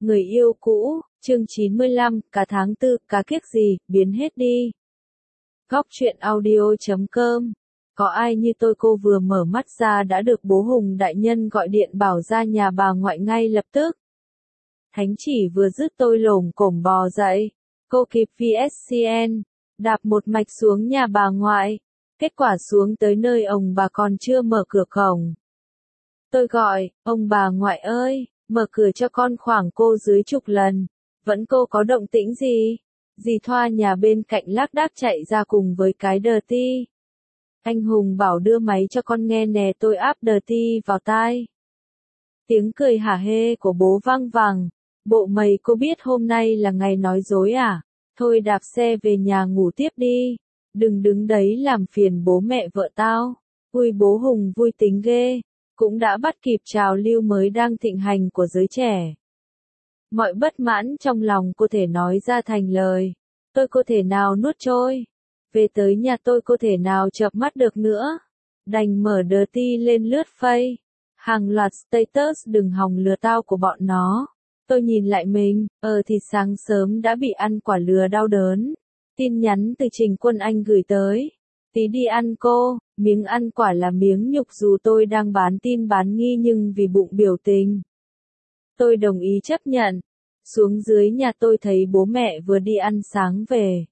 Người yêu cũ, chương 95, cả tháng tư, cá kiếc gì, biến hết đi. Góc truyện audio.com. Có ai như tôi, cô vừa mở mắt ra đã được bố Hùng đại nhân gọi điện bảo ra nhà bà ngoại ngay lập tức. Thánh chỉ vừa dứt tôi lồm cồm bò dậy, cô kịp VSCN, đạp một mạch xuống nhà bà ngoại. Kết quả xuống tới nơi ông bà còn chưa mở cửa cổng. Tôi gọi, ông bà ngoại ơi, mở cửa cho con, khoảng cô dưới chục lần. Vẫn cô có động tĩnh gì? Dì Thoa nhà bên cạnh lác đác chạy ra cùng với cái đờ ti. Anh Hùng bảo đưa máy cho con nghe nè, tôi áp đờ ti vào tai. Tiếng cười hả hê của bố vang vẳng. Bộ mày, cô biết hôm nay là ngày nói dối à? Thôi đạp xe về nhà ngủ tiếp đi. Đừng đứng đấy làm phiền bố mẹ vợ tao. Ui, bố Hùng vui tính ghê. Cũng đã bắt kịp trào lưu mới đang thịnh hành của giới trẻ. Mọi bất mãn trong lòng cô thể nói ra thành lời. Tôi có thể nào nuốt trôi. Về tới nhà tôi có thể nào chợp mắt được nữa. Đành mở đờ ti lên lướt Face. Hàng loạt status đừng hòng lừa tao của bọn nó. Tôi nhìn lại mình, thì sáng sớm đã bị ăn quả lừa đau đớn. Tin nhắn từ Trình Quân Anh gửi tới. Tí đi ăn cô, miếng ăn quả là miếng nhục, dù tôi đang bán tin bán nghi nhưng vì bụng biểu tình. Tôi đồng ý chấp nhận. Xuống dưới nhà tôi thấy bố mẹ vừa đi ăn sáng về.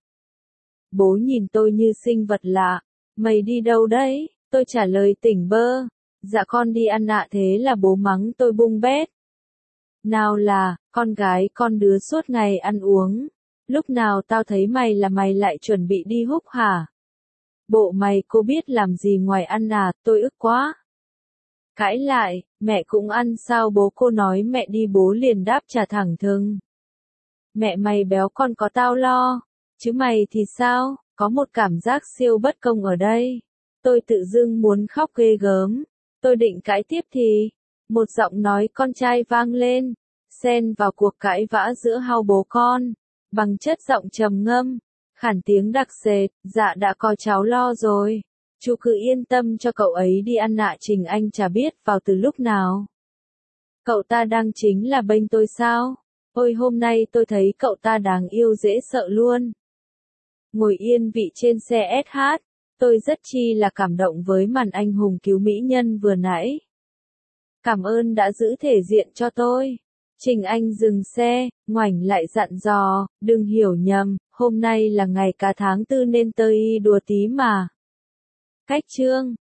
Bố nhìn tôi như sinh vật lạ. Mày đi đâu đấy? Tôi trả lời tỉnh bơ. Dạ con đi ăn ạ. Thế là bố mắng tôi bung bét. Nào là, con gái con đứa suốt ngày ăn uống. Lúc nào tao thấy mày là mày lại chuẩn bị đi húp hả? Bộ mày cô biết làm gì ngoài ăn à, tôi ức quá. Cãi lại, mẹ cũng ăn sao? Bố cô nói mẹ đi, bố liền đáp trả thẳng thừng. Mẹ mày béo con có tao lo, chứ mày thì sao? Có một cảm giác siêu bất công ở đây. Tôi tự dưng muốn khóc ghê gớm. Tôi định cãi tiếp thì, một giọng nói con trai vang lên, xen vào cuộc cãi vã giữa hai bố con, bằng chất giọng trầm ngâm. Khản tiếng đặc sệt, dạ đã có cháu lo rồi. Chú cứ yên tâm cho cậu ấy đi ăn ạ. Trình Anh chả biết vào từ lúc nào. Cậu ta đang chính là bênh tôi sao? Ôi hôm nay tôi thấy cậu ta đáng yêu dễ sợ luôn. Ngồi yên vị trên xe SH, tôi rất chi là cảm động với màn anh hùng cứu mỹ nhân vừa nãy. Cảm ơn đã giữ thể diện cho tôi. Trình Anh dừng xe, ngoảnh lại dặn dò, đừng hiểu nhầm, hôm nay là ngày cả tháng tư nên tôi đùa tí mà. Cách chương